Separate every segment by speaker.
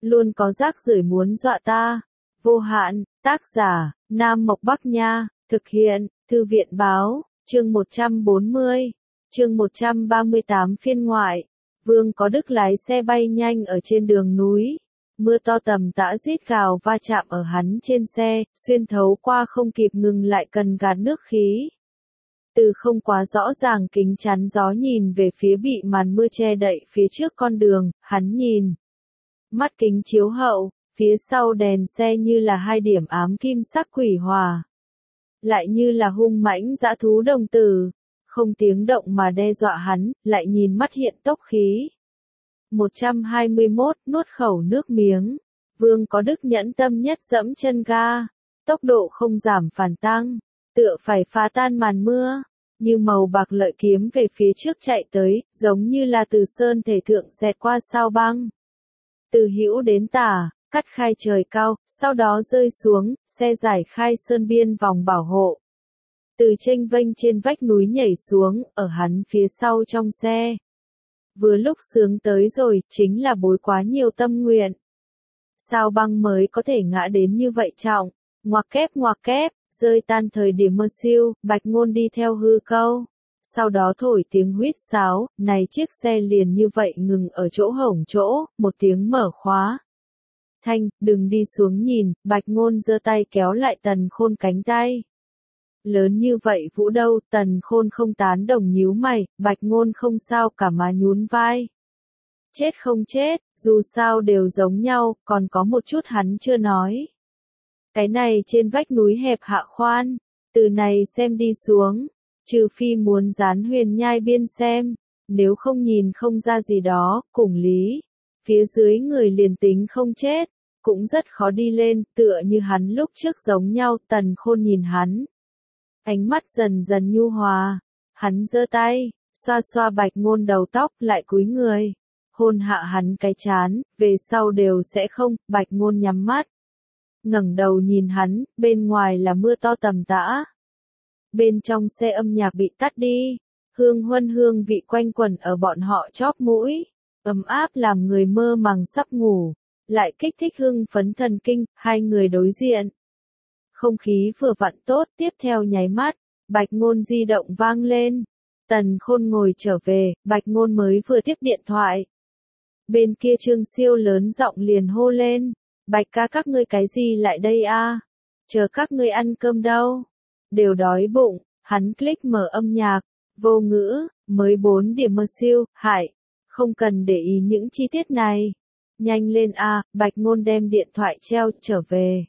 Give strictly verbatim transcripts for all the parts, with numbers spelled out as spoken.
Speaker 1: luôn có rác rưởi muốn dọa ta. Vô hạn, tác giả, Nam Mộc Bắc Nha, thực hiện, Thư viện Báo, chương một trăm bốn mươi, chương một trăm ba mươi tám phiên ngoại. Vương Có Đức lái xe bay nhanh ở trên đường núi. Mưa to tầm tã rít gào va chạm ở hắn trên xe, xuyên thấu qua không kịp ngừng lại cần gạt nước khí. Từ không quá rõ ràng kính chắn gió nhìn về phía bị màn mưa che đậy phía trước con đường, hắn nhìn. Mắt kính chiếu hậu, phía sau đèn xe như là hai điểm ám kim sắc quỷ hòa. Lại như là hung mãnh dã thú đồng tử, không tiếng động mà đe dọa hắn, lại nhìn mắt hiện tốc khí. một trăm hai mươi mốt, nuốt khẩu nước miếng. Vương Có Đức nhẫn tâm nhất dẫm chân ga, tốc độ không giảm phản tăng, tựa phải phá tan màn mưa, như màu bạc lợi kiếm về phía trước chạy tới, giống như là từ sơn thể thượng xẹt qua sao băng. Từ hữu đến tả, cắt khai trời cao, sau đó rơi xuống, xe giải khai sơn biên vòng bảo hộ. Từ chênh vênh trên vách núi nhảy xuống, ở hắn phía sau trong xe. Vừa lúc sướng tới rồi, chính là bối quá nhiều tâm nguyện. Sao băng mới có thể ngã đến như vậy trọng, ngoặc kép ngoặc kép, rơi tan thời điểm mưa siêu, Bạch Ngôn đi theo hư câu. Sau đó thổi tiếng huýt sáo, này chiếc xe liền như vậy ngừng ở chỗ hổng chỗ, một tiếng mở khóa. Thanh, đừng đi xuống nhìn, Bạch Ngôn giơ tay kéo lại Tần Khôn cánh tay. Lớn như vậy vũ đâu, Tần Khôn không tán đồng nhíu mày, Bạch Ngôn không sao cả mà nhún vai. Chết không chết, dù sao đều giống nhau, còn có một chút hắn chưa nói. Cái này trên vách núi hẹp hạ khoan, từ này xem đi xuống, trừ phi muốn dán huyền nhai biên xem, nếu không nhìn không ra gì đó, cùng lý. Phía dưới người liền tính không chết, cũng rất khó đi lên, tựa như hắn lúc trước giống nhau, Tần Khôn nhìn hắn. Ánh mắt dần dần nhu hòa, hắn giơ tay, xoa xoa Bạch Ngôn đầu tóc, lại cúi người, hôn hạ hắn cái trán, về sau đều sẽ không. Bạch Ngôn nhắm mắt, ngẩng đầu nhìn hắn, bên ngoài là mưa to tầm tã. Bên trong xe âm nhạc bị tắt đi, hương huân hương vị quanh quẩn ở bọn họ chóp mũi, ấm áp làm người mơ màng sắp ngủ, lại kích thích hưng phấn thần kinh, hai người đối diện. Không khí vừa vặn tốt, tiếp theo nháy mắt, Bạch Ngôn di động vang lên. Tần Khôn ngồi trở về, Bạch Ngôn mới vừa tiếp điện thoại. Bên kia Trương Siêu lớn giọng liền hô lên, Bạch ca các ngươi cái gì lại đây a? Chờ các ngươi ăn cơm đâu? Đều đói bụng. Hắn click mở âm nhạc, vô ngữ, mới bốn điểm mơ siêu, hại, không cần để ý những chi tiết này. Nhanh lên a, Bạch Ngôn đem điện thoại treo, trở về.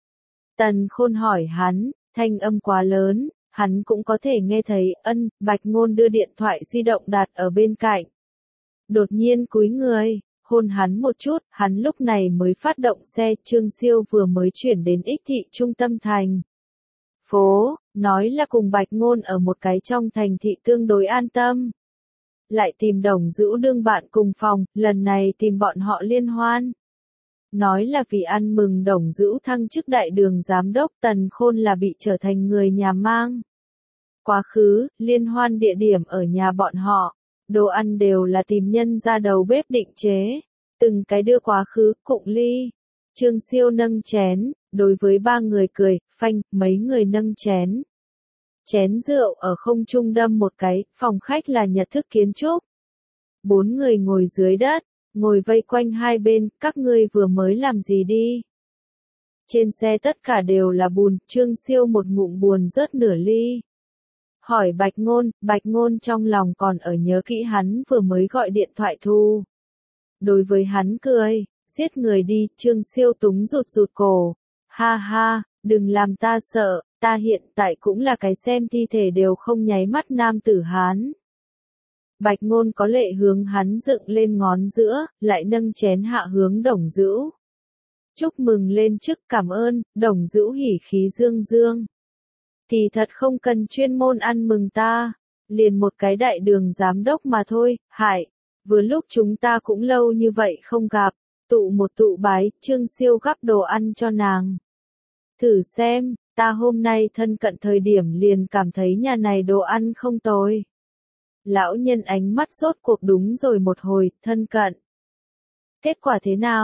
Speaker 1: Tần Khôn hỏi hắn, thanh âm quá lớn, hắn cũng có thể nghe thấy, ân, Bạch Ngôn đưa điện thoại di động đặt ở bên cạnh. Đột nhiên cúi người, hôn hắn một chút, hắn lúc này mới phát động xe, Trương Siêu vừa mới chuyển đến Ích thị trung tâm thành phố, nói là cùng Bạch Ngôn ở một cái trong thành thị tương đối an tâm. Lại tìm Đồng Dữu đương bạn cùng phòng, lần này tìm bọn họ liên hoan. Nói là vì ăn mừng Đồng Dữu thăng chức đại đường giám đốc, Tần Khôn là bị trở thành người nhà mang. Quá khứ, liên hoan địa điểm ở nhà bọn họ, đồ ăn đều là tìm nhân ra đầu bếp định chế, từng cái đưa quá khứ, cụng ly. Trương Siêu nâng chén, đối với ba người cười, phanh, mấy người nâng chén. Chén rượu ở không trung đâm một cái, phòng khách là Nhật thức kiến trúc. Bốn người ngồi dưới đất, ngồi vây quanh hai bên, các ngươi vừa mới làm gì đi? Trên xe tất cả đều là bùn, Trương Siêu một ngụm buồn rớt nửa ly. Hỏi Bạch Ngôn, Bạch Ngôn trong lòng còn ở nhớ kỹ hắn vừa mới gọi điện thoại thu. Đối với hắn cười, giết người đi, Trương Siêu túng rụt rụt cổ. Ha ha, đừng làm ta sợ, ta hiện tại cũng là cái xem thi thể đều không nháy mắt nam tử Hán. Bạch Ngôn có lệ hướng hắn dựng lên ngón giữa, lại nâng chén hạ hướng Đồng Dữu. Chúc mừng lên chức, cảm ơn, Đồng Dữu hỉ khí dương dương. Thì thật không cần chuyên môn ăn mừng ta, liền một cái đại đường giám đốc mà thôi, hại, vừa lúc chúng ta cũng lâu như vậy không gặp, tụ một tụ bái, Trương Siêu gắp đồ ăn cho nàng. Thử xem, ta hôm nay thân cận thời điểm liền cảm thấy nhà này đồ ăn không tồi. Lão nhân ánh mắt rốt cuộc đúng rồi một hồi, thân cận. Kết quả thế nào?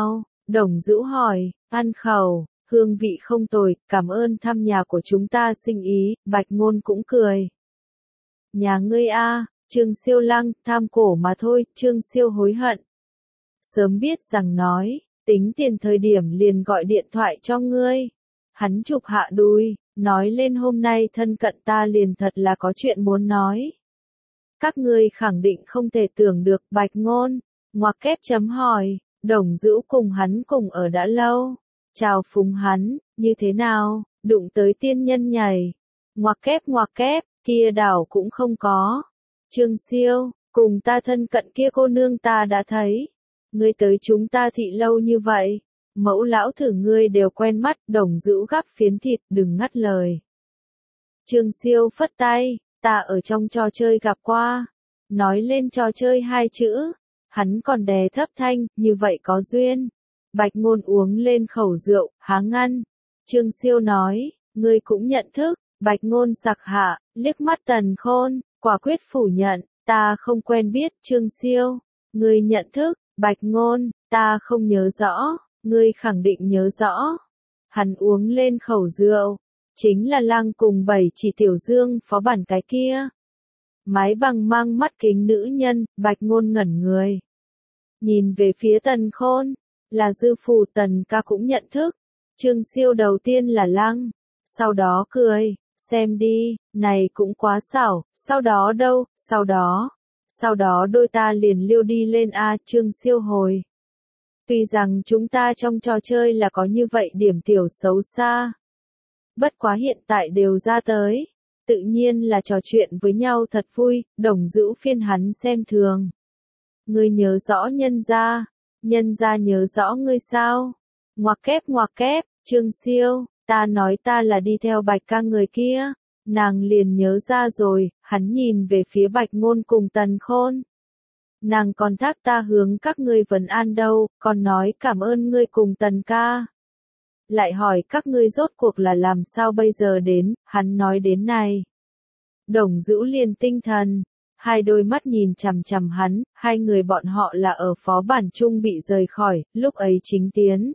Speaker 1: Đồng Dữu hỏi, ăn khẩu, hương vị không tồi, cảm ơn thăm nhà của chúng ta sinh ý, Bạch Ngôn cũng cười. Nhà ngươi a, Trương Siêu lăng, tham cổ mà thôi, Trương Siêu hối hận. Sớm biết rằng nói, tính tiền thời điểm liền gọi điện thoại cho ngươi. Hắn chụp hạ đùi, nói lên hôm nay thân cận ta liền thật là có chuyện muốn nói. Các ngươi khẳng định không thể tưởng được, Bạch Ngôn, ngoặc kép chấm hỏi, Đồng Dữu cùng hắn cùng ở đã lâu. Chào phúng hắn, như thế nào, đụng tới tiên nhân nhảy. Ngoặc kép ngoặc kép, kia đảo cũng không có. Trương Siêu, cùng ta thân cận kia cô nương ta đã thấy. Ngươi tới chúng ta thị lâu như vậy. Mẫu lão thử ngươi đều quen mắt, Đồng Dữu gắp phiến thịt, đừng ngắt lời. Trương Siêu phất tay, ta ở trong trò chơi gặp qua. Nói lên trò chơi hai chữ. Hắn còn đè thấp thanh, như vậy có duyên. Bạch Ngôn uống lên khẩu rượu, há ngăn. Trương Siêu nói, ngươi cũng nhận thức. Bạch Ngôn sặc hạ, liếc mắt Tần Khôn, quả quyết phủ nhận, ta không quen biết. Trương Siêu, ngươi nhận thức. Bạch Ngôn, ta không nhớ rõ, ngươi khẳng định nhớ rõ. Hắn uống lên khẩu rượu, chính là Lăng cùng bảy chỉ Tiểu Dương phó bản cái kia. Mái bằng mang mắt kính nữ nhân, Bạch Ngôn ngẩn người. Nhìn về phía Tần Khôn, là dư phù Tần ca cũng nhận thức. Trương Siêu đầu tiên là Lăng, sau đó cười, xem đi, này cũng quá xảo, sau đó đâu, sau đó, sau đó đôi ta liền liêu đi lên a. Trương Siêu hồi. Tuy rằng chúng ta trong trò chơi là có như vậy điểm tiểu xấu xa. Bất quá hiện tại đều ra tới. Tự nhiên là trò chuyện với nhau thật vui, Đồng Dữu phiên hắn xem thường. Ngươi nhớ rõ nhân gia, nhân gia nhớ rõ ngươi sao? Ngoặc kép ngoặc kép, Trương Siêu, ta nói ta là đi theo Bạch ca người kia. Nàng liền nhớ ra rồi, hắn nhìn về phía Bạch Ngôn cùng Tần Khôn. Nàng còn thác ta hướng các ngươi vấn an đâu, còn nói cảm ơn ngươi cùng Tần ca. Lại hỏi các ngươi rốt cuộc là làm sao bây giờ đến, hắn nói đến này. Đồng Dữu liền tinh thần, hai đôi mắt nhìn chằm chằm hắn, hai người bọn họ là ở phó bản chung bị rời khỏi, lúc ấy chính tiến.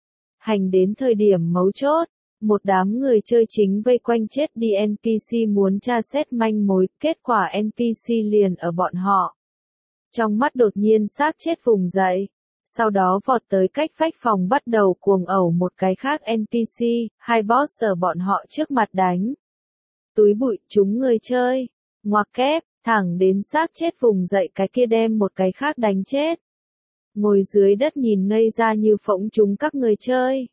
Speaker 1: Hành đến thời điểm mấu chốt, một đám người chơi chính vây quanh chết đi en pê xê muốn tra xét manh mối, kết quả en pê xê liền ở bọn họ. Trong mắt đột nhiên xác chết vùng dậy, sau đó vọt tới cách vách phòng bắt đầu cuồng ẩu một cái khác en pê xê, hai boss ở bọn họ trước mặt đánh. Túi bụi chúng người chơi, ngoặc kép, thẳng đến xác chết vùng dậy cái kia đem một cái khác đánh chết. Ngồi dưới đất nhìn ngây ra như phỗng chúng các người chơi.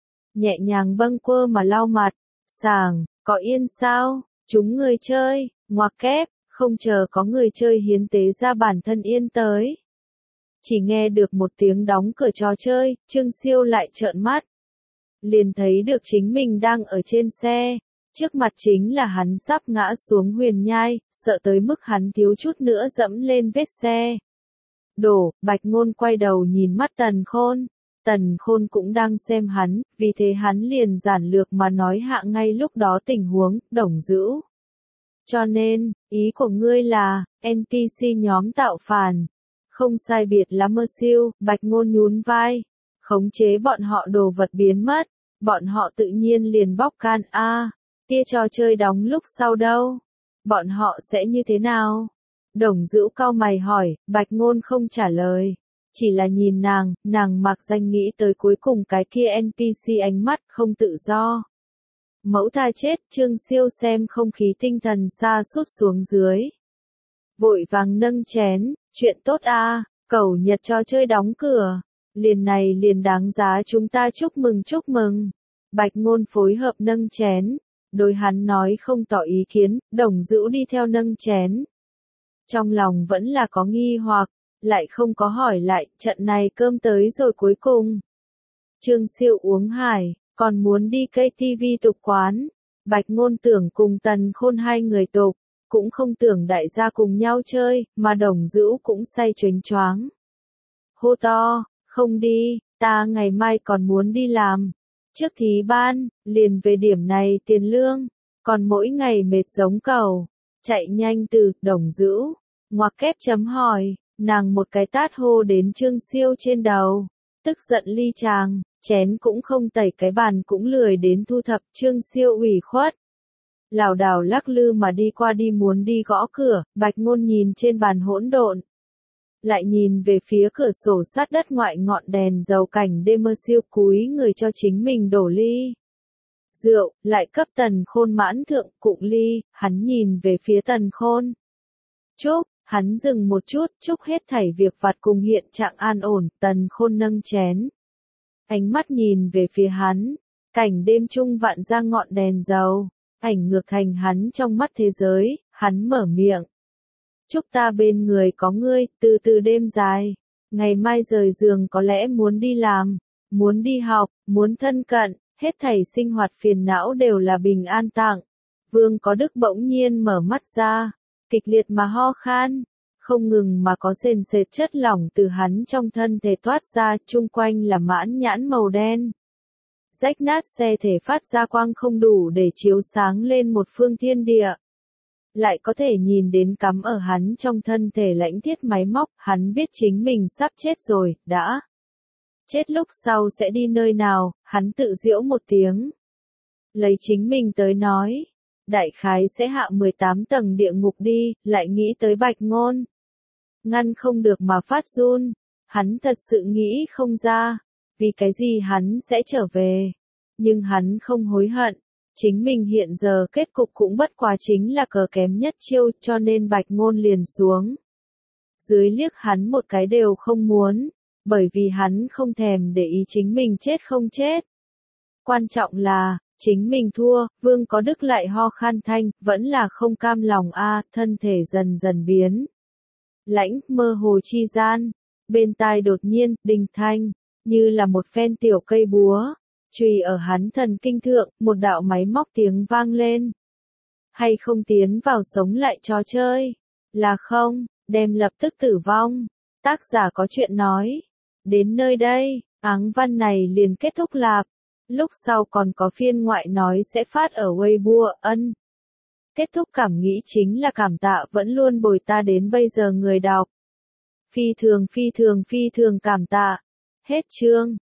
Speaker 1: Nhẹ nhàng bâng quơ mà lau mặt, sàng, có yên sao, chúng người chơi, ngoặc kép, không chờ có người chơi hiến tế ra bản thân yên tới. Chỉ nghe được một tiếng đóng cửa trò chơi, Trương Siêu lại trợn mắt. Liền thấy được chính mình đang ở trên xe, trước mặt chính là hắn sắp ngã xuống huyền nhai, sợ tới mức hắn thiếu chút nữa dẫm lên vết xe. Đổ, Bạch Ngôn quay đầu nhìn mắt Tần Khôn. Tần Khôn cũng đang xem hắn, vì thế hắn liền giản lược mà nói hạ ngay lúc đó tình huống, Đồng Dữu. Cho nên, ý của ngươi là, en pê xê nhóm tạo phản. Không sai biệt lắm mơ siêu, Bạch Ngôn nhún vai. Khống chế bọn họ đồ vật biến mất, bọn họ tự nhiên liền bóc can a. À, kia trò chơi đóng lúc sau đâu? Bọn họ sẽ như thế nào? Đồng Dữu cau mày hỏi, Bạch Ngôn không trả lời. Chỉ là nhìn nàng, nàng mặc danh nghĩ tới cuối cùng cái kia en pê xê ánh mắt không tự do. Mẫu tha chết, Trương Siêu xem không khí tinh thần xa sút xuống dưới. Vội vàng nâng chén, chuyện tốt a, à, cẩu Nhật trò chơi đóng cửa. Liền này liền đáng giá chúng ta chúc mừng chúc mừng. Bạch Ngôn phối hợp nâng chén. Đối hắn nói không tỏ ý kiến, Đồng Dữu đi theo nâng chén. Trong lòng vẫn là có nghi hoặc, lại không có hỏi lại, trận này cơm tới rồi cuối cùng. Trương Siêu uống hải, còn muốn đi ca tê vê tục quán. Bạch Ngôn tưởng cùng Tần Khôn hai người tục, cũng không tưởng đại gia cùng nhau chơi, mà Đồng Dữu cũng say choáng choáng. Hô to, không đi, ta ngày mai còn muốn đi làm. Trước thí ban, liền về điểm này tiền lương, còn mỗi ngày mệt giống cẩu. Chạy nhanh từ, Đồng Dữu. Ngoặc kép chấm hỏi, nàng một cái tát hô đến Trương Siêu trên đầu. tức giận ly chàng, chén cũng không tẩy cái bàn cũng lười đến thu thập, Trương Siêu ủy khuất. Lảo đảo lắc lư mà đi qua đi muốn đi gõ cửa, Bạch Ngôn nhìn trên bàn hỗn độn. Lại nhìn về phía cửa sổ sát đất ngoại ngọn đèn dầu cảnh đêm mơ siêu cúi người cho chính mình đổ ly. Rượu, lại cấp Tần Khôn mãn thượng cụng ly, hắn nhìn về phía Tần Khôn. Chúc, hắn dừng một chút, chúc hết thảy việc vặt cùng hiện trạng an ổn, Tần Khôn nâng chén. Ánh mắt nhìn về phía hắn, cảnh đêm trung vạn ra ngọn đèn dầu, ảnh ngược thành hắn trong mắt thế giới, hắn mở miệng. Chúc ta bên người có ngươi, từ từ đêm dài, ngày mai rời giường có lẽ muốn đi làm, muốn đi học, muốn thân cận, hết thảy sinh hoạt phiền não đều là bình an tặng. Vương Có Đức bỗng nhiên mở mắt ra, kịch liệt mà ho khan, không ngừng mà có sền sệt chất lỏng từ hắn trong thân thể toát ra, chung quanh là mãn nhãn màu đen. Rách nát xe thể phát ra quang không đủ để chiếu sáng lên một phương thiên địa. Lại có thể nhìn đến cắm ở hắn trong thân thể lãnh thiết máy móc, hắn biết chính mình sắp chết rồi, đã. Chết lúc sau sẽ đi nơi nào, hắn tự giễu một tiếng. Lấy chính mình tới nói, đại khái sẽ hạ mười tám tầng địa ngục đi, lại nghĩ tới Bạch Ngôn. Ngăn không được mà phát run, hắn thật sự nghĩ không ra, vì cái gì hắn sẽ trở về. Nhưng hắn không hối hận, chính mình hiện giờ kết cục cũng bất quá chính là cờ kém nhất chiêu, cho nên Bạch Ngôn liền xuống. Dưới liếc hắn một cái đều không muốn, bởi vì hắn không thèm để ý chính mình chết không chết. Quan trọng là, chính mình thua, Vương Có Đức lại ho khan thanh, vẫn là không cam lòng a, thân thể dần dần biến. Lãnh, mơ hồ chi gian, bên tai đột nhiên, đình thanh, như là một phen tiểu cây búa, chùy ở hắn thần kinh thượng, một đạo máy móc tiếng vang lên. Hay không tiến vào sống lại trò chơi? Là không, đem lập tức tử vong. Tác giả có chuyện nói. Đến nơi đây, áng văn này liền kết thúc lạp. Lúc sau còn có phiên ngoại nói sẽ phát ở Weibo, ân. Kết thúc cảm nghĩ chính là cảm tạ vẫn luôn bồi ta đến bây giờ người đọc. Phi thường phi thường phi thường cảm tạ. Hết chương.